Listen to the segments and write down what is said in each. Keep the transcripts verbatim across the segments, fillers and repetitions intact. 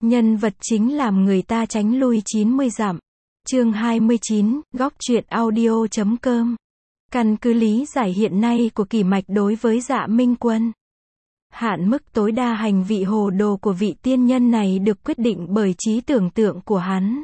Nhân vật chính làm người ta tránh lui chín mươi dặm. Chương hai mươi chín, góc truyện audio chấm com. Căn cứ lý giải hiện nay của Kỳ Mạch đối với Dạ Minh Quân. Hạn mức tối đa hành vị hồ đồ của vị tiên nhân này được quyết định bởi trí tưởng tượng của hắn.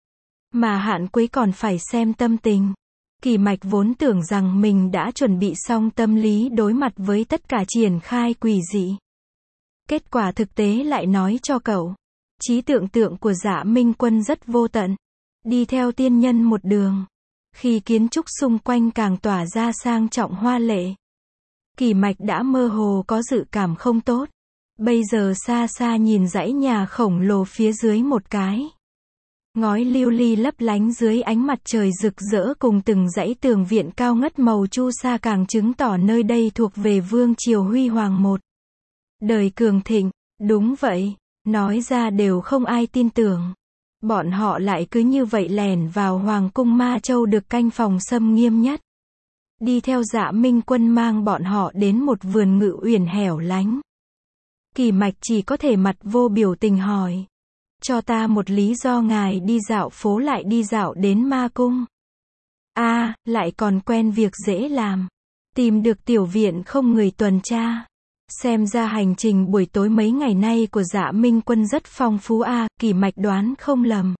Mà hạn cuối còn phải xem tâm tình. Kỳ Mạch vốn tưởng rằng mình đã chuẩn bị xong tâm lý đối mặt với tất cả triển khai quỷ dị. Kết quả thực tế lại nói cho cậu. Trí tưởng tượng của Dạ Minh Quân rất vô tận. Đi theo tiên nhân một đường. Khi kiến trúc xung quanh càng tỏa ra sang trọng hoa lệ. Kỳ Mạch đã mơ hồ có dự cảm không tốt. Bây giờ xa xa nhìn dãy nhà khổng lồ phía dưới một cái. Ngói lưu ly lấp lánh dưới ánh mặt trời rực rỡ cùng từng dãy tường viện cao ngất màu chu sa càng chứng tỏ nơi đây thuộc về vương triều huy hoàng một. Đời cường thịnh, đúng vậy, nói ra đều không ai tin tưởng. Bọn họ lại cứ như vậy lẻn vào Hoàng cung Ma Châu được canh phòng xâm nghiêm nhất. Đi theo Dạ Minh Quân mang bọn họ đến một vườn ngự uyển hẻo lánh. Kỳ Mạch chỉ có thể mặt vô biểu tình hỏi. Cho ta một lý do ngài đi dạo phố lại đi dạo đến ma cung. A, à, lại còn quen việc dễ làm. Tìm được tiểu viện không người tuần tra. Xem ra hành trình buổi tối mấy ngày nay của Dạ Minh Quân rất phong phú a, à, Kỳ Mạch đoán không lầm.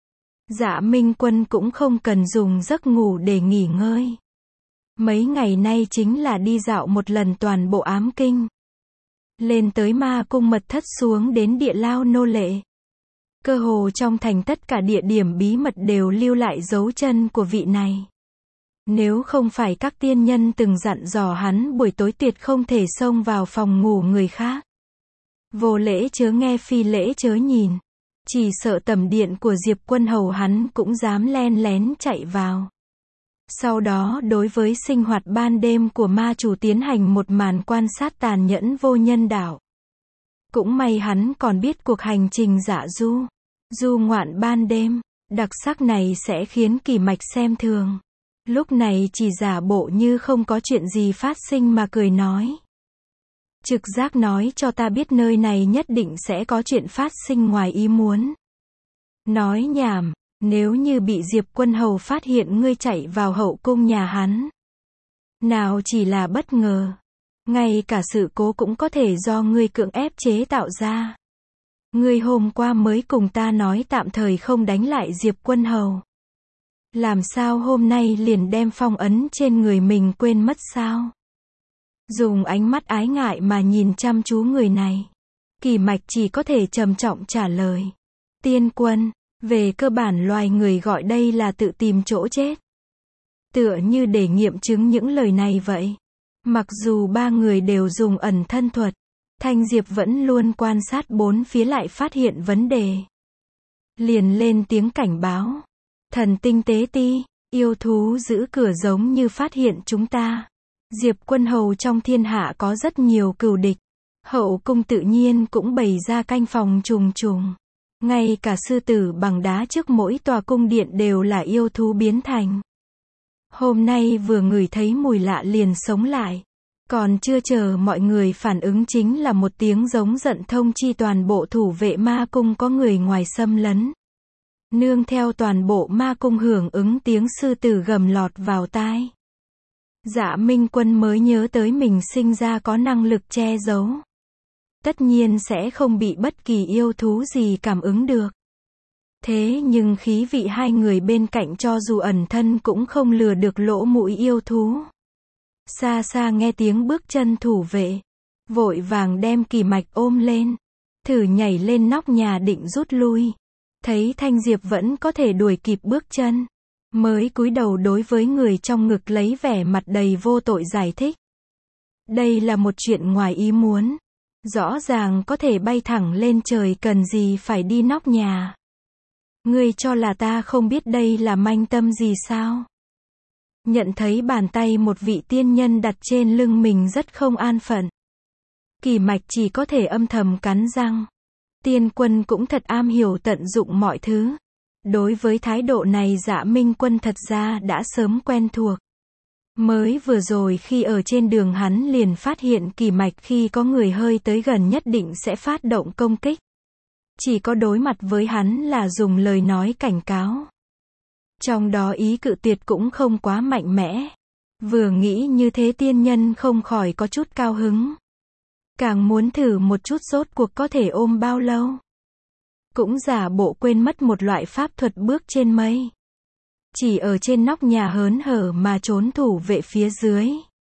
Dạ Minh Quân cũng không cần dùng giấc ngủ để nghỉ ngơi. Mấy ngày nay chính là đi dạo một lần toàn bộ ám kinh. Lên tới ma cung mật thất xuống đến địa lao nô lệ. Cơ hồ trong thành tất cả địa điểm bí mật đều lưu lại dấu chân của vị này. Nếu không phải các tiên nhân từng dặn dò hắn buổi tối tuyệt không thể xông vào phòng ngủ người khác. Vô lễ chớ nghe phi lễ chớ nhìn. Chỉ sợ tẩm điện của Diệp Quân hầu hắn cũng dám len lén chạy vào. Sau đó đối với sinh hoạt ban đêm của ma chủ tiến hành một màn quan sát tàn nhẫn vô nhân đạo. Cũng may hắn còn biết cuộc hành trình dạ du. Du ngoạn ban đêm, đặc sắc này sẽ khiến Kỳ Mạch xem thường. Lúc này chỉ giả bộ như không có chuyện gì phát sinh mà cười nói. Trực giác nói cho ta biết nơi này nhất định sẽ có chuyện phát sinh ngoài ý muốn. Nói nhảm, nếu như bị Diệp Quân hầu phát hiện ngươi chạy vào hậu cung nhà hắn. Nào chỉ là bất ngờ. Ngay cả sự cố cũng có thể do ngươi cưỡng ép chế tạo ra. Ngươi hôm qua mới cùng ta nói tạm thời không đánh lại Diệp Quân hầu. Làm sao hôm nay liền đem phong ấn trên người mình quên mất sao? Dùng ánh mắt ái ngại mà nhìn chăm chú người này. Kỳ Mạch chỉ có thể trầm trọng trả lời. Tiên Quân, về cơ bản loài người gọi đây là tự tìm chỗ chết. Tựa như để nghiệm chứng những lời này vậy. Mặc dù ba người đều dùng ẩn thân thuật. Thanh Diệp vẫn luôn quan sát bốn phía lại phát hiện vấn đề. Liền lên tiếng cảnh báo. Thần tinh tế ti, yêu thú giữ cửa giống như phát hiện chúng ta. Diệp Quân hầu trong thiên hạ có rất nhiều cừu địch. Hậu cung tự nhiên cũng bày ra canh phòng trùng trùng. Ngay cả sư tử bằng đá trước mỗi tòa cung điện đều là yêu thú biến thành. Hôm nay vừa ngửi thấy mùi lạ liền sống lại. Còn chưa chờ mọi người phản ứng chính là một tiếng giống giận thông chi toàn bộ thủ vệ ma cung có người ngoài xâm lấn. Nương theo toàn bộ ma cung hưởng ứng tiếng sư tử gầm lọt vào tai. Dạ Minh Quân mới nhớ tới mình sinh ra có năng lực che giấu. Tất nhiên sẽ không bị bất kỳ yêu thú gì cảm ứng được. Thế nhưng khí vị hai người bên cạnh cho dù ẩn thân cũng không lừa được lỗ mũi yêu thú. Xa xa nghe tiếng bước chân thủ vệ. Vội vàng đem Kỳ Mạch ôm lên. Thử nhảy lên nóc nhà định rút lui. Thấy Thanh Diệp vẫn có thể đuổi kịp bước chân. Mới cúi đầu đối với người trong ngực lấy vẻ mặt đầy vô tội giải thích. Đây là một chuyện ngoài ý muốn. Rõ ràng có thể bay thẳng lên trời cần gì phải đi nóc nhà. Ngươi cho là ta không biết đây là manh tâm gì sao? Nhận thấy bàn tay một vị tiên nhân đặt trên lưng mình rất không an phận. Kỳ Mạch chỉ có thể âm thầm cắn răng. Tiên Quân cũng thật am hiểu tận dụng mọi thứ. Đối với thái độ này Dạ Minh Quân thật ra đã sớm quen thuộc. Mới vừa rồi khi ở trên đường hắn liền phát hiện Kỳ Mạch khi có người hơi tới gần nhất định sẽ phát động công kích. Chỉ có đối mặt với hắn là dùng lời nói cảnh cáo. Trong đó ý cự tuyệt cũng không quá mạnh mẽ. Vừa nghĩ như thế tiên nhân không khỏi có chút cao hứng. Càng muốn thử một chút rốt cuộc có thể ôm bao lâu. Cũng giả bộ quên mất một loại pháp thuật bước trên mây. Chỉ ở trên nóc nhà hớn hở mà trốn thủ vệ phía dưới.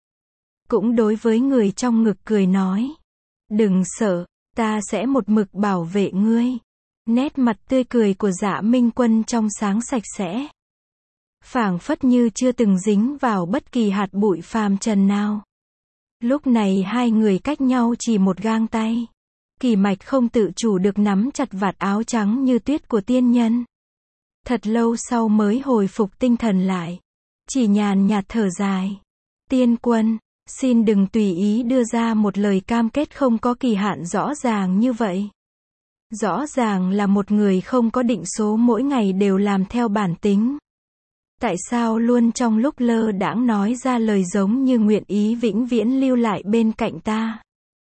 Cũng đối với người trong ngực cười nói. Đừng sợ, ta sẽ một mực bảo vệ ngươi. Nét mặt tươi cười của Dạ Minh Quân trong sáng sạch sẽ. Phảng phất như chưa từng dính vào bất kỳ hạt bụi phàm trần nào. Lúc này hai người cách nhau chỉ một gang tay. Kỳ Mạch không tự chủ được nắm chặt vạt áo trắng như tuyết của tiên nhân. Thật lâu sau mới hồi phục tinh thần lại. Chỉ nhàn nhạt thở dài. Tiên Quân, xin đừng tùy ý đưa ra một lời cam kết không có kỳ hạn rõ ràng như vậy. Rõ ràng là một người không có định số mỗi ngày đều làm theo bản tính. Tại sao luôn trong lúc lơ đãng nói ra lời giống như nguyện ý vĩnh viễn lưu lại bên cạnh ta?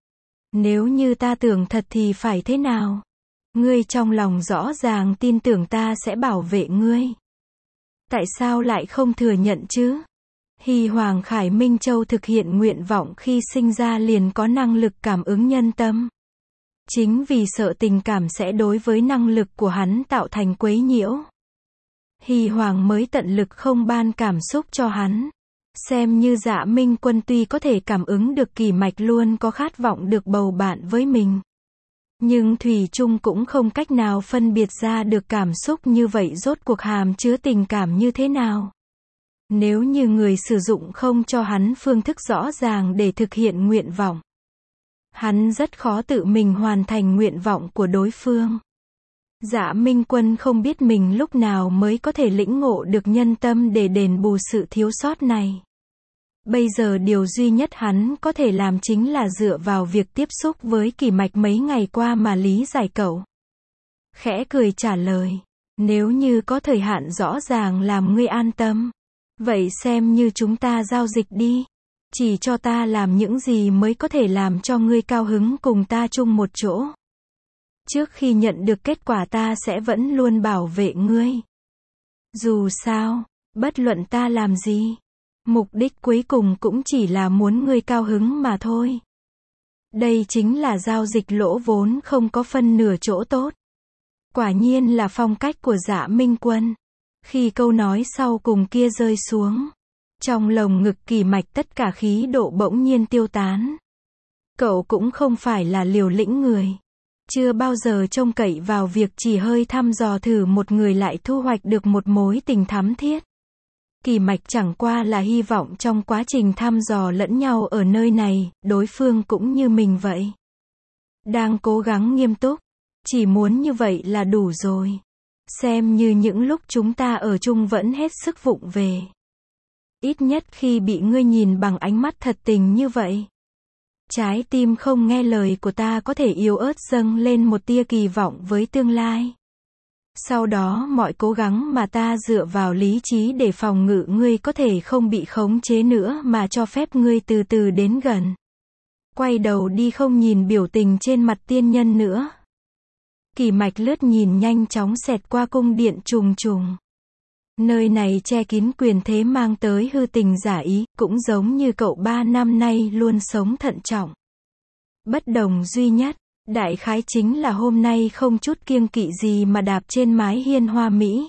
Nếu như ta tưởng thật thì phải thế nào? Ngươi trong lòng rõ ràng tin tưởng ta sẽ bảo vệ ngươi. Tại sao lại không thừa nhận chứ? Hy Hoàng Khải Minh Châu thực hiện nguyện vọng khi sinh ra liền có năng lực cảm ứng nhân tâm. Chính vì sợ tình cảm sẽ đối với năng lực của hắn tạo thành quấy nhiễu. Hy Hoàng mới tận lực không ban cảm xúc cho hắn. Xem như Dạ Minh Quân tuy có thể cảm ứng được Kỳ Mạch luôn có khát vọng được bầu bạn với mình. Nhưng thủy chung cũng không cách nào phân biệt ra được cảm xúc như vậy rốt cuộc hàm chứa tình cảm như thế nào. Nếu như người sử dụng không cho hắn phương thức rõ ràng để thực hiện nguyện vọng, hắn rất khó tự mình hoàn thành nguyện vọng của đối phương. Dạ Minh Quân không biết mình lúc nào mới có thể lĩnh ngộ được nhân tâm để đền bù sự thiếu sót này. Bây giờ điều duy nhất hắn có thể làm chính là dựa vào việc tiếp xúc với Kỳ Mạch mấy ngày qua mà lý giải cậu. Khẽ cười trả lời, nếu như có thời hạn rõ ràng làm ngươi an tâm, vậy xem như chúng ta giao dịch đi. Chỉ cho ta làm những gì mới có thể làm cho ngươi cao hứng cùng ta chung một chỗ. Trước khi nhận được kết quả ta sẽ vẫn luôn bảo vệ ngươi. Dù sao, bất luận ta làm gì, mục đích cuối cùng cũng chỉ là muốn ngươi cao hứng mà thôi. Đây chính là giao dịch lỗ vốn không có phân nửa chỗ tốt. Quả nhiên là phong cách của Dạ Minh Quân. Khi câu nói sau cùng kia rơi xuống, trong lồng ngực Kỳ Mạch tất cả khí độ bỗng nhiên tiêu tán. Cậu cũng không phải là liều lĩnh người. Chưa bao giờ trông cậy vào việc chỉ hơi thăm dò thử một người lại thu hoạch được một mối tình thắm thiết. Kỳ Mạch chẳng qua là hy vọng trong quá trình thăm dò lẫn nhau ở nơi này, đối phương cũng như mình vậy. Đang cố gắng nghiêm túc. Chỉ muốn như vậy là đủ rồi. Xem như những lúc chúng ta ở chung vẫn hết sức vụng về. Ít nhất khi bị ngươi nhìn bằng ánh mắt thật tình như vậy. Trái tim không nghe lời của ta có thể yếu ớt dâng lên một tia kỳ vọng với tương lai. Sau đó mọi cố gắng mà ta dựa vào lý trí để phòng ngự ngươi có thể không bị khống chế nữa mà cho phép ngươi từ từ đến gần. Quay đầu đi không nhìn biểu tình trên mặt tiên nhân nữa. Kỳ Mạch lướt nhìn nhanh chóng xẹt qua cung điện trùng trùng. Nơi này che kín quyền thế mang tới hư tình giả ý, cũng giống như cậu ba năm nay luôn sống thận trọng. Bất đồng duy nhất, đại khái chính là hôm nay không chút kiêng kỵ gì mà đạp trên mái hiên hoa mỹ.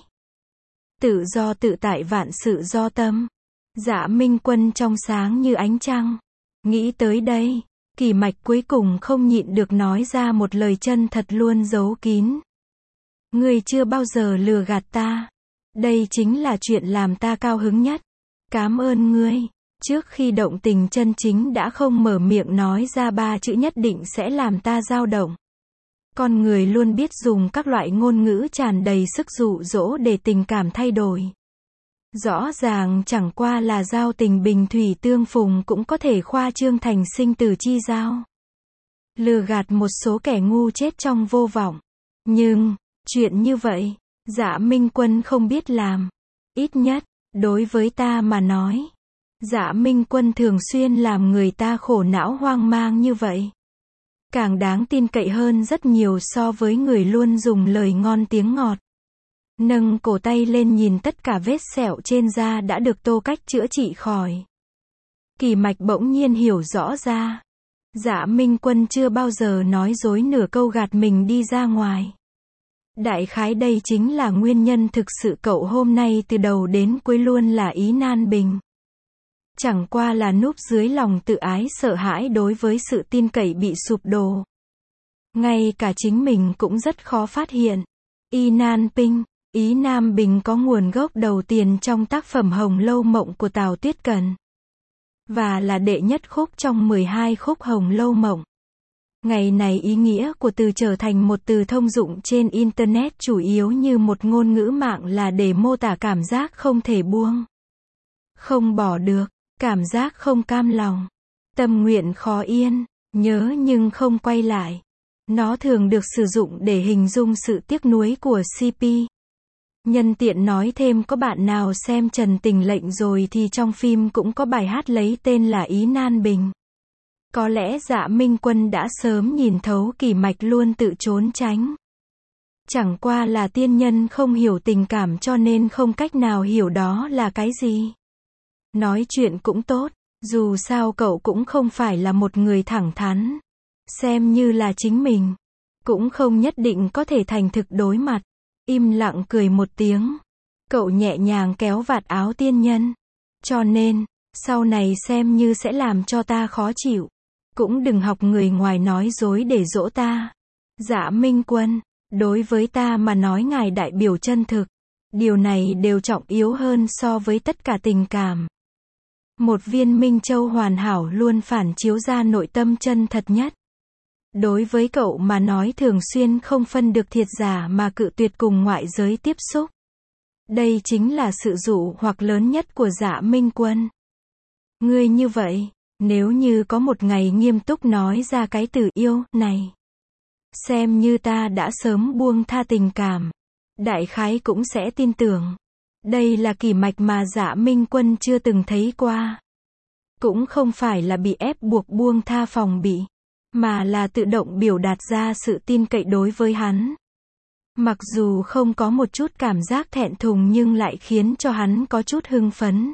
Tự do tự tại vạn sự do tâm. Dạ Minh Quân trong sáng như ánh trăng. Nghĩ tới đây, Kỳ Mạch cuối cùng không nhịn được nói ra một lời chân thật luôn giấu kín. Ngươi chưa bao giờ lừa gạt ta. Đây chính là chuyện làm ta cao hứng nhất. Cảm ơn ngươi. Trước khi động tình chân chính đã không mở miệng nói ra ba chữ nhất định sẽ làm ta dao động. Con người luôn biết dùng các loại ngôn ngữ tràn đầy sức dụ dỗ để tình cảm thay đổi. Rõ ràng chẳng qua là giao tình bình thủy tương phùng cũng có thể khoa trương thành sinh tử chi giao. Lừa gạt một số kẻ ngu chết trong vô vọng. Nhưng, chuyện như vậy, Dạ Minh Quân không biết làm. Ít nhất, đối với ta mà nói. Dạ Minh Quân thường xuyên làm người ta khổ não hoang mang như vậy. càng đáng tin cậy hơn rất nhiều so với người luôn dùng lời ngon tiếng ngọt. Nâng cổ tay lên nhìn tất cả vết sẹo trên da đã được Tô Cách chữa trị khỏi. Kỳ Mạch bỗng nhiên hiểu rõ ra. Dạ Minh Quân chưa bao giờ nói dối nửa câu gạt mình đi ra ngoài. Đại khái đây chính là nguyên nhân thực sự cậu hôm nay từ đầu đến cuối luôn là ý nan bình. Chẳng qua là núp dưới lòng tự ái sợ hãi đối với sự tin cậy bị sụp đổ. Ngay cả chính mình cũng rất khó phát hiện. Y Nan Pinh, ý Nam Bình có nguồn gốc đầu tiên trong tác phẩm Hồng Lâu Mộng của Tào Tuyết Cần. Và là đệ nhất khúc trong mười hai khúc Hồng Lâu Mộng. Ngày này ý nghĩa của từ trở thành một từ thông dụng trên Internet chủ yếu như một ngôn ngữ mạng là để mô tả cảm giác không thể buông. Không bỏ được, cảm giác không cam lòng, tâm nguyện khó yên, nhớ nhưng không quay lại. Nó thường được sử dụng để hình dung sự tiếc nuối của xê pê. Nhân tiện nói thêm có bạn nào xem Trần Tình Lệnh rồi thì trong phim cũng có bài hát lấy tên là Ý Nan Bình. Có lẽ Dạ Minh Quân đã sớm nhìn thấu Kỳ Mạch luôn tự trốn tránh. Chẳng qua là tiên nhân không hiểu tình cảm cho nên không cách nào hiểu đó là cái gì. Nói chuyện cũng tốt, dù sao cậu cũng không phải là một người thẳng thắn. Xem như là chính mình, cũng không nhất định có thể thành thực đối mặt. Im lặng cười một tiếng. Cậu nhẹ nhàng kéo vạt áo tiên nhân. Cho nên, sau này xem như sẽ làm cho ta khó chịu. Cũng đừng học người ngoài nói dối để dỗ ta. Dạ Minh Quân, đối với ta mà nói ngài đại biểu chân thực. Điều này đều trọng yếu hơn so với tất cả tình cảm. Một viên minh châu hoàn hảo luôn phản chiếu ra nội tâm chân thật nhất. Đối với cậu mà nói thường xuyên không phân được thiệt giả mà cự tuyệt cùng ngoại giới tiếp xúc. Đây chính là sự dụ hoặc lớn nhất của Dạ Minh Quân. Ngươi như vậy, nếu như có một ngày nghiêm túc nói ra cái từ yêu này, xem như ta đã sớm buông tha tình cảm, đại khái cũng sẽ tin tưởng. Đây là Kỳ Mạch mà Dạ Minh Quân chưa từng thấy qua. Cũng không phải là bị ép buộc buông tha phòng bị, mà là tự động biểu đạt ra sự tin cậy đối với hắn. Mặc dù không có một chút cảm giác thẹn thùng nhưng lại khiến cho hắn có chút hưng phấn.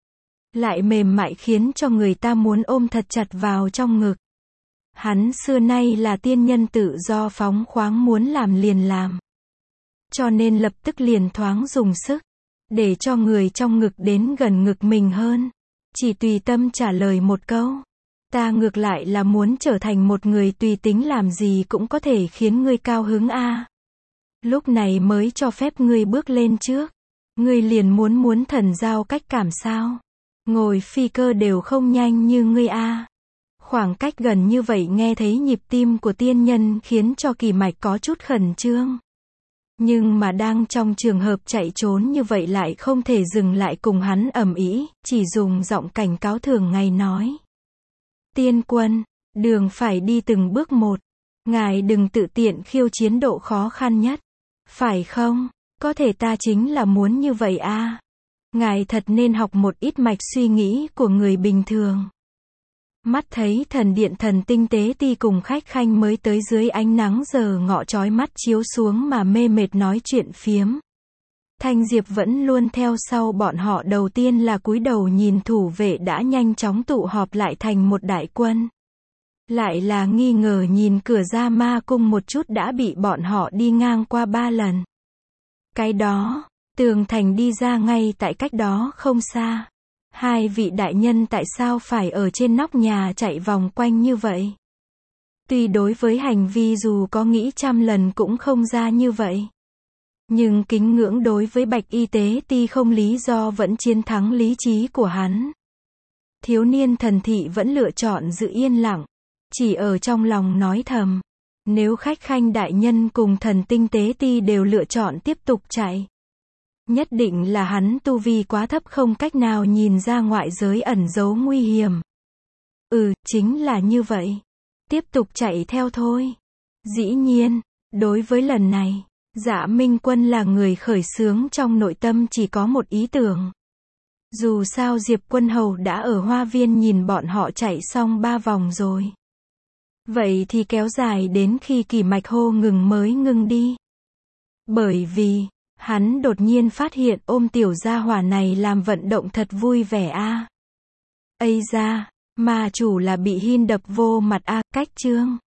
Lại mềm mại khiến cho người ta muốn ôm thật chặt vào trong ngực. Hắn xưa nay là tiên nhân tự do phóng khoáng muốn làm liền làm. Cho nên lập tức liền thoáng dùng sức, để cho người trong ngực đến gần ngực mình hơn. Chỉ tùy tâm trả lời một câu. Ta ngược lại là muốn trở thành một người tùy tính làm gì cũng có thể khiến ngươi cao hứng a. À. Lúc này mới cho phép ngươi bước lên trước. Ngươi liền muốn muốn thần giao cách cảm sao? Ngồi phi cơ đều không nhanh như ngươi a. À. Khoảng cách gần như vậy nghe thấy nhịp tim của tiên nhân khiến cho Kỳ Mạch có chút khẩn trương. Nhưng mà đang trong trường hợp chạy trốn như vậy lại không thể dừng lại cùng hắn ầm ĩ, chỉ dùng giọng cảnh cáo thường ngày nói. Tiên Quân, đường phải đi từng bước một. Ngài đừng tự tiện khiêu chiến độ khó khăn nhất. Phải không? Có thể ta chính là muốn như vậy a. À. Ngài thật nên học một ít mạch suy nghĩ của người bình thường. Mắt thấy thần điện thần tinh tế ti cùng khách khanh mới tới dưới ánh nắng giờ ngọ chói mắt chiếu xuống mà mê mệt nói chuyện phiếm. Thanh Diệp vẫn luôn theo sau bọn họ, đầu tiên là cúi đầu nhìn thủ vệ đã nhanh chóng tụ họp lại thành một đại quân. Lại là nghi ngờ nhìn cửa ra ma cung một chút đã bị bọn họ đi ngang qua ba lần. Cái đó, tường thành đi ra ngay tại cách đó không xa. Hai vị đại nhân tại sao phải ở trên nóc nhà chạy vòng quanh như vậy? Tuy đối với hành vi dù có nghĩ trăm lần cũng không ra như vậy. Nhưng kính ngưỡng đối với Bạch Y Tế Ti không lý do vẫn chiến thắng lý trí của hắn. Thiếu niên thần thị vẫn lựa chọn giữ yên lặng. Chỉ ở trong lòng nói thầm. Nếu khách khanh đại nhân cùng thần tinh tế ti đều lựa chọn tiếp tục chạy. Nhất định là hắn tu vi quá thấp không cách nào nhìn ra ngoại giới ẩn giấu nguy hiểm. Ừ, chính là như vậy. Tiếp tục chạy theo thôi. Dĩ nhiên, đối với lần này, Dạ Minh Quân là người khởi xướng trong nội tâm chỉ có một ý tưởng. Dù sao Diệp Quân Hầu đã ở hoa viên nhìn bọn họ chạy xong ba vòng rồi. Vậy thì kéo dài đến khi Kỷ Mạch hô ngừng mới ngừng đi. Bởi vì, hắn đột nhiên phát hiện ôm tiểu gia hỏa này làm vận động thật vui vẻ a. À. Ây da, mà chủ là bị hin đập vô mặt a, à, cách chương.